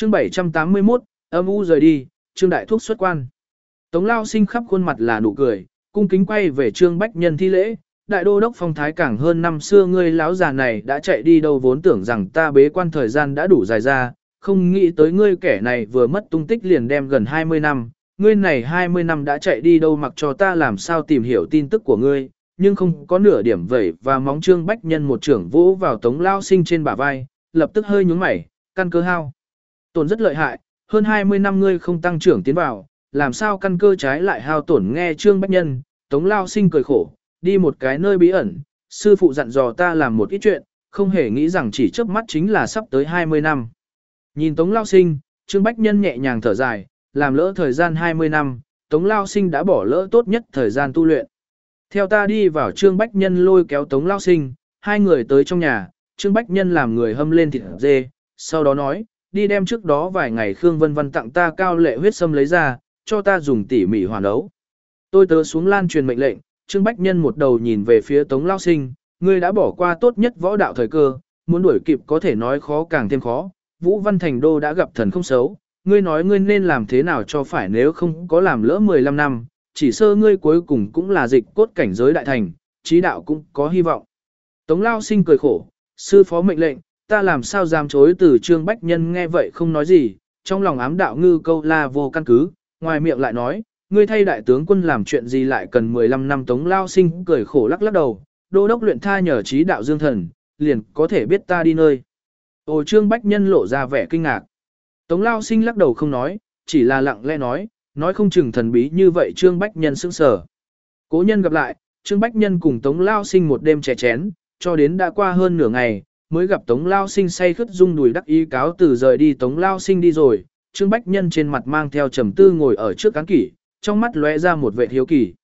Chương 781, âm u rời đi, Trương Đại Thúc xuất quan. Tống Lao Sinh khắp khuôn mặt là nụ cười, cung kính quay về Trương Bách Nhân thi lễ, đại đô đốc phong thái càng hơn năm xưa, ngươi lão già này đã chạy đi đâu, vốn tưởng rằng ta bế quan thời gian đã đủ dài ra, không nghĩ tới ngươi kẻ này vừa mất tung tích liền đem gần 20 năm, ngươi này 20 năm đã chạy đi đâu, mặc cho ta làm sao tìm hiểu tin tức của ngươi, nhưng không có nửa điểm vẩy và móng. Trương Bách Nhân một trưởng vỗ vào Tống Lao Sinh trên bả vai, lập tức hơi nhướng mày, căn cơ hao tổn rất lợi hại, hơn 20 năm ngươi không tăng trưởng tiến vào, làm sao căn cơ trái lại hao tổn. Nghe Trương Bách Nhân, Tống Lao Sinh cười khổ, đi một cái nơi bí ẩn, sư phụ dặn dò ta làm một ít chuyện, không hề nghĩ rằng chỉ chớp mắt chính là sắp tới 20 năm. Nhìn Tống Lao Sinh, Trương Bách Nhân nhẹ nhàng thở dài, làm lỡ thời gian 20 năm, Tống Lao Sinh đã bỏ lỡ tốt nhất thời gian tu luyện. Theo ta đi vào. Trương Bách Nhân lôi kéo Tống Lao Sinh, hai người tới trong nhà, Trương Bách Nhân làm người hâm lên thịt dê, sau đó nói, đi đem trước đó vài ngày Khương Vân Vân tặng ta cao lệ huyết sâm lấy ra, cho ta dùng tỉ mỉ hòa nấu. Tôi tớ xuống lan truyền mệnh lệnh. Trương Bách Nhân một đầu nhìn về phía Tống Lao Sinh, ngươi đã bỏ qua tốt nhất võ đạo thời cơ, muốn đuổi kịp có thể nói khó càng thêm khó. Vũ Văn Thành Đô đã gặp thần không xấu, ngươi nói ngươi nên làm thế nào cho phải, nếu không có làm lỡ 15 năm, chỉ sơ ngươi cuối cùng cũng là dịch cốt cảnh giới đại thành, trí đạo cũng có hy vọng. Tống Lao Sinh cười khổ, sư phó mệnh lệnh, ta làm sao dám chối từ. Trương Bách Nhân nghe vậy không nói gì, trong lòng ám đạo ngư câu la vô căn cứ, ngoài miệng lại nói, ngươi thay đại tướng quân làm chuyện gì lại cần 15 năm. Tống Lao Sinh cười khổ lắc lắc đầu, đô đốc luyện tha nhờ trí đạo dương thần, liền có thể biết ta đi nơi. Ồ, Trương Bách Nhân lộ ra vẻ kinh ngạc. Tống Lao Sinh lắc đầu không nói, chỉ là lặng lẽ nói không chừng thần bí như vậy. Trương Bách Nhân sững sờ. Cố nhân gặp lại, Trương Bách Nhân cùng Tống Lao Sinh một đêm chè chén, cho đến đã qua hơn nửa ngày, mới gặp Tống Lao Sinh say khướt rung đùi đắc ý cáo từ rời đi. Tống Lao Sinh đi rồi, Trương Bách Nhân trên mặt mang theo trầm tư ngồi ở trước cán kỷ, trong mắt lóe ra một vẻ hiếu kỳ.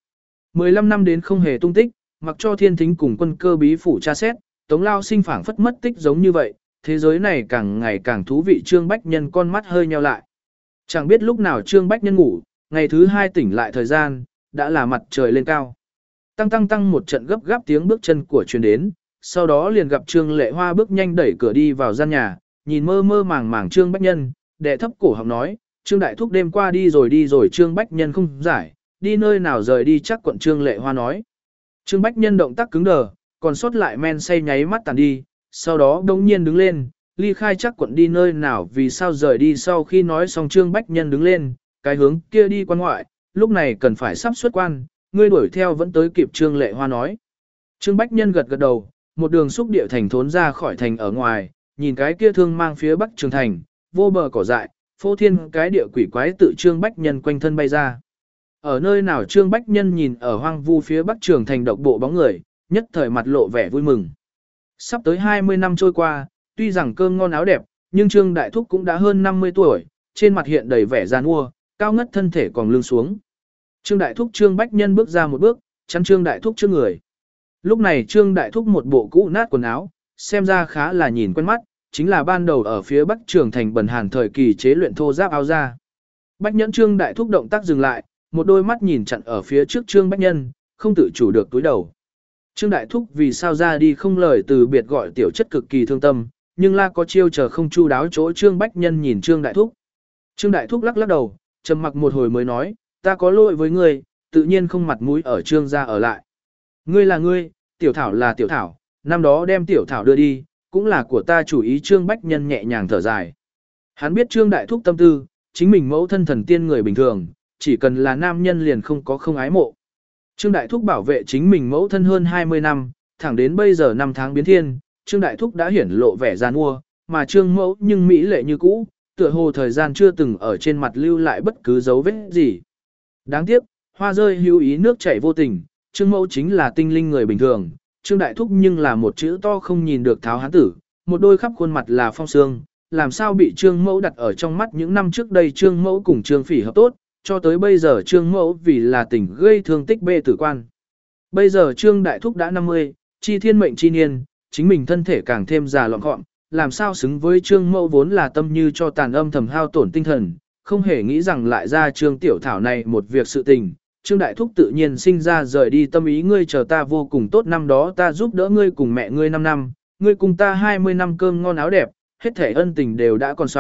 15 năm đến không hề tung tích, mặc cho Thiên Thính cùng Quân Cơ bí phủ tra xét, Tống Lao Sinh phảng phất mất tích giống như vậy, thế giới này càng ngày càng thú vị. Trương Bách Nhân con mắt hơi nheo lại. Chẳng biết lúc nào Trương Bách Nhân ngủ, ngày thứ hai tỉnh lại thời gian, đã là mặt trời lên cao. Tăng tăng tăng một trận gấp gáp tiếng bước chân của truyền đến, sau đó liền gặp Trương Lệ Hoa bước nhanh đẩy cửa đi vào gian nhà, nhìn mơ mơ màng màng Trương Bách Nhân, đệ thấp cổ họng nói, Trương Đại Thúc đêm qua đi rồi. Trương Bách Nhân không giải, đi nơi nào rời đi chắc quận. Trương Lệ Hoa nói. Trương Bách Nhân động tác cứng đờ, còn sót lại men say nháy mắt tàn đi, sau đó đông nhiên đứng lên, ly khai chắc quận đi nơi nào, vì sao rời đi. Sau khi nói xong Trương Bách Nhân đứng lên, cái hướng kia đi quan ngoại, lúc này cần phải sắp xuất quan, ngươi đuổi theo vẫn tới kịp. Trương Lệ Hoa nói. Trương Bách Nhân gật gật đầu, một đường xúc địa thành thốn ra khỏi thành ở ngoài, nhìn cái kia thương mang phía bắc trường thành, vô bờ cỏ dại, phô thiên cái địa quỷ quái tự Trương Bách Nhân quanh thân bay ra. Ở nơi nào Trương Bách Nhân nhìn ở hoang vu phía bắc trường thành độc bộ bóng người, nhất thời mặt lộ vẻ vui mừng. Sắp tới 20 năm trôi qua, tuy rằng cơm ngon áo đẹp, nhưng Trương Đại Thúc cũng đã hơn 50 tuổi, trên mặt hiện đầy vẻ già nua, cao ngất thân thể còn lưng xuống. Trương Đại Thúc. Trương Bách Nhân bước ra một bước, chắn Trương Đại Thúc trước người. Lúc này Trương Đại Thúc một bộ cũ nát quần áo, xem ra khá là nhìn quen mắt, chính là ban đầu ở phía bắc trường thành bần hàn thời kỳ chế luyện thô giáp áo da. Bách Nhẫn. Trương Đại Thúc động tác dừng lại, một đôi mắt nhìn chặn ở phía trước Trương Bách Nhân, không tự chủ được túi đầu. Trương Đại Thúc vì sao ra đi không lời từ biệt gọi tiểu chất cực kỳ thương tâm, nhưng la có chiêu chờ không chu đáo chỗ. Trương Bách Nhân nhìn Trương Đại Thúc. Trương Đại Thúc lắc lắc đầu, trầm mặc một hồi mới nói, ta có lỗi với ngươi, tự nhiên không mặt mũi ở Trương gia ở lại. Ngươi là ngươi, tiểu thảo là tiểu thảo, năm đó đem tiểu thảo đưa đi, cũng là của ta chủ ý. Trương Bách Nhân nhẹ nhàng thở dài. Hắn biết Trương Đại Thúc tâm tư, chính mình mẫu thân thần tiên người bình thường, chỉ cần là nam nhân liền không có không ái mộ. Trương Đại Thúc bảo vệ chính mình mẫu thân hơn 20 năm, thẳng đến bây giờ năm tháng biến thiên, Trương Đại Thúc đã hiển lộ vẻ giàn mua, mà Trương mẫu nhưng mỹ lệ như cũ, tựa hồ thời gian chưa từng ở trên mặt lưu lại bất cứ dấu vết gì. Đáng tiếc, hoa rơi hữu ý nước chảy vô tình, Trương mẫu chính là tinh linh người bình thường, Trương Đại Thúc nhưng là một chữ to không nhìn được tháo hán tử, một đôi khắp khuôn mặt là phong sương, làm sao bị Trương mẫu đặt ở trong mắt. Những năm trước đây Trương mẫu cùng Trương Phỉ hợp tốt, cho tới bây giờ Trương mẫu vì là tình gây thương tích bê tử quan. Bây giờ Trương Đại Thúc đã 50, chi thiên mệnh chi niên, chính mình thân thể càng thêm già lọn gọn, làm sao xứng với Trương mẫu vốn là tâm như cho tàn âm thầm hao tổn tinh thần, không hề nghĩ rằng lại ra Trương Tiểu Thảo này một việc sự tình. Trương Đại Thúc tự nhiên sinh ra rời đi tâm ý, ngươi chờ ta vô cùng tốt, năm đó ta giúp đỡ ngươi cùng mẹ ngươi 5 năm, ngươi cùng ta 20 năm cơm ngon áo đẹp, hết thể ân tình đều đã còn xong,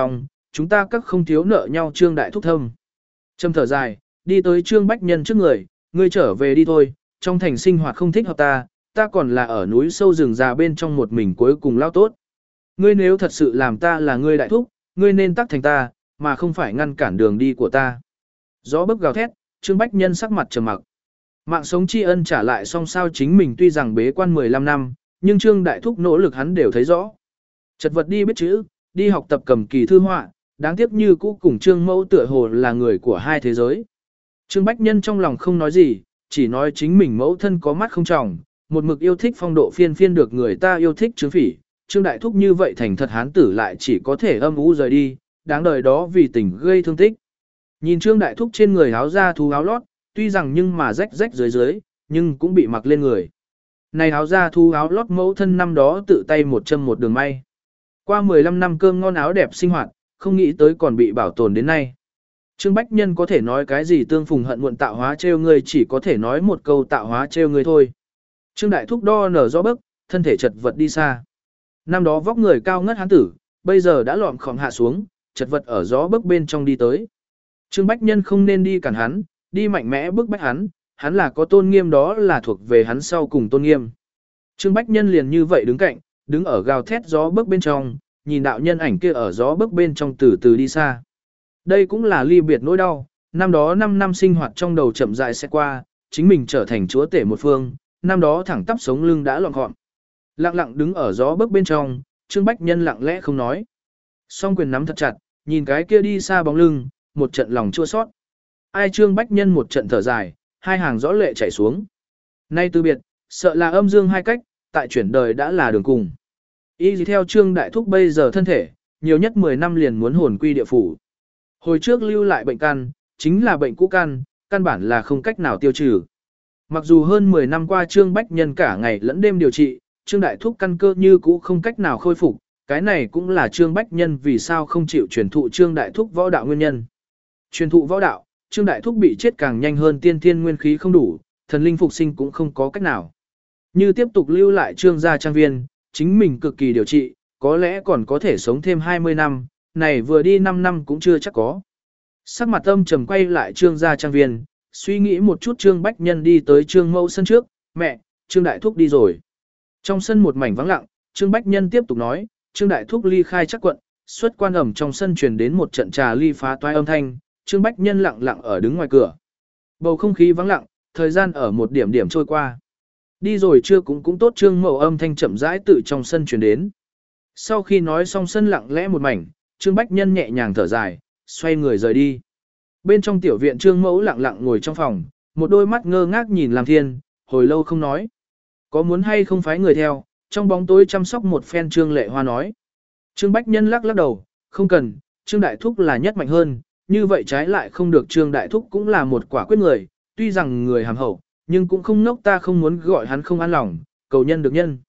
chúng ta các không thiếu nợ nhau Trương Đại Thúc thâm. Trầm thở dài, đi tới Trương Bách Nhân trước người, ngươi trở về đi thôi, trong thành sinh hoạt không thích hợp ta còn là ở núi sâu rừng già bên trong một mình cuối cùng lao tốt. Ngươi nếu thật sự làm ta là ngươi đại thúc, ngươi nên tác thành ta, mà không phải ngăn cản đường đi của ta. Gió bấc gào thét, Trương Bách Nhân sắc mặt trầm mặc. Mạng sống tri ân trả lại song sao chính mình tuy rằng bế quan 15 năm, nhưng Trương Đại Thúc nỗ lực hắn đều thấy rõ. Chật vật đi biết chữ, đi học tập cầm kỳ thư họa, đáng tiếc như cũ cùng Trương Mẫu tựa hồ là người của hai thế giới. Trương Bách Nhân trong lòng không nói gì, chỉ nói chính mình mẫu thân có mắt không tròng, một mực yêu thích phong độ phiên phiên được người ta yêu thích Trương Phỉ. Trương Đại Thúc như vậy thành thật hán tử lại chỉ có thể âm u rời đi, đáng đời đó vì tình gây thương tích. Nhìn Trương Đại Thúc trên người áo da thú áo lót, tuy rằng nhưng mà rách rách dưới dưới, nhưng cũng bị mặc lên người. Này áo da thú áo lót mẫu thân năm đó tự tay một châm một đường may. Qua 15 năm cơm ngon áo đẹp sinh hoạt, không nghĩ tới còn bị bảo tồn đến nay. Trương Bách Nhân có thể nói cái gì tương phùng hận muộn tạo hóa trêu người, chỉ có thể nói một câu tạo hóa trêu người thôi. Trương Đại Thúc đo nở gió bấc, thân thể chật vật đi xa. Năm đó vóc người cao ngất hán tử, bây giờ đã lọm khom hạ xuống, chật vật ở gió bấc bên trong đi tới. Trương Bách Nhân không nên đi cản hắn, đi mạnh mẽ bức bách hắn là có tôn nghiêm đó là thuộc về hắn sau cùng tôn nghiêm. Trương Bách Nhân liền như vậy đứng cạnh, đứng ở gào thét gió bấc bên trong, nhìn đạo nhân ảnh kia ở gió bấc bên trong từ từ đi xa. Đây cũng là ly biệt nỗi đau, năm đó 5 năm sinh hoạt trong đầu chậm rãi sẽ qua, chính mình trở thành chúa tể một phương, năm đó thẳng tắp sống lưng đã lọn gọn. Lặng lặng đứng ở gió bấc bên trong, Trương Bách Nhân lặng lẽ không nói. Song quyền nắm thật chặt, nhìn cái kia đi xa bóng lưng, một trận lòng chua xót. Ai Trương Bách Nhân một trận thở dài, hai hàng rõ lệ chảy xuống. Nay từ biệt, sợ là âm dương hai cách, tại chuyển đời đã là đường cùng. Y gì theo Trương Đại Thúc bây giờ thân thể, nhiều nhất 10 năm liền muốn hồn quy địa phủ. Hồi trước lưu lại bệnh căn, chính là bệnh cũ căn bản là không cách nào tiêu trừ. Mặc dù hơn 10 năm qua Trương Bách Nhân cả ngày lẫn đêm điều trị, Trương Đại Thúc căn cơ như cũ không cách nào khôi phục, cái này cũng là Trương Bách Nhân vì sao không chịu truyền thụ Trương Đại Thúc võ đạo nguyên nhân. Truyền thụ võ đạo, Trương Đại Thúc bị chết càng nhanh hơn tiên thiên nguyên khí không đủ, thần linh phục sinh cũng không có cách nào. Như tiếp tục lưu lại Trương gia trang viên, chính mình cực kỳ điều trị, có lẽ còn có thể sống thêm 20 năm, này vừa đi 5 năm cũng chưa chắc có. Sắc mặt âm trầm quay lại Trương gia trang viên, suy nghĩ một chút Trương Bách Nhân đi tới Trương Mẫu sân trước, mẹ, Trương Đại Thúc đi rồi. Trong sân một mảnh vắng lặng, Trương Bách Nhân tiếp tục nói, Trương Đại Thúc ly khai chắc quận, xuất quan ẩm trong sân truyền đến một trận trà ly phá toái âm thanh, Trương Bách Nhân lặng lặng ở đứng ngoài cửa. Bầu không khí vắng lặng, thời gian ở một điểm điểm trôi qua. Đi rồi chưa cũng tốt Trương Mẫu âm thanh chậm rãi tự trong sân truyền đến. Sau khi nói xong sân lặng lẽ một mảnh, Trương Bách Nhân nhẹ nhàng thở dài, xoay người rời đi. Bên trong tiểu viện Trương Mẫu lặng lặng ngồi trong phòng, một đôi mắt ngơ ngác nhìn Lam Thiên, hồi lâu không nói. Có muốn hay không phái người theo, trong bóng tối chăm sóc một phen Trương Lệ Hoa nói. Trương Bách Nhân lắc lắc đầu, không cần, Trương Đại Thúc là nhất mạnh hơn, như vậy trái lại không được Trương Đại Thúc cũng là một quả quyết người, tuy rằng người hàm hậu, nhưng cũng không ngốc ta không muốn gọi hắn không an lòng, cầu nhân được nhân.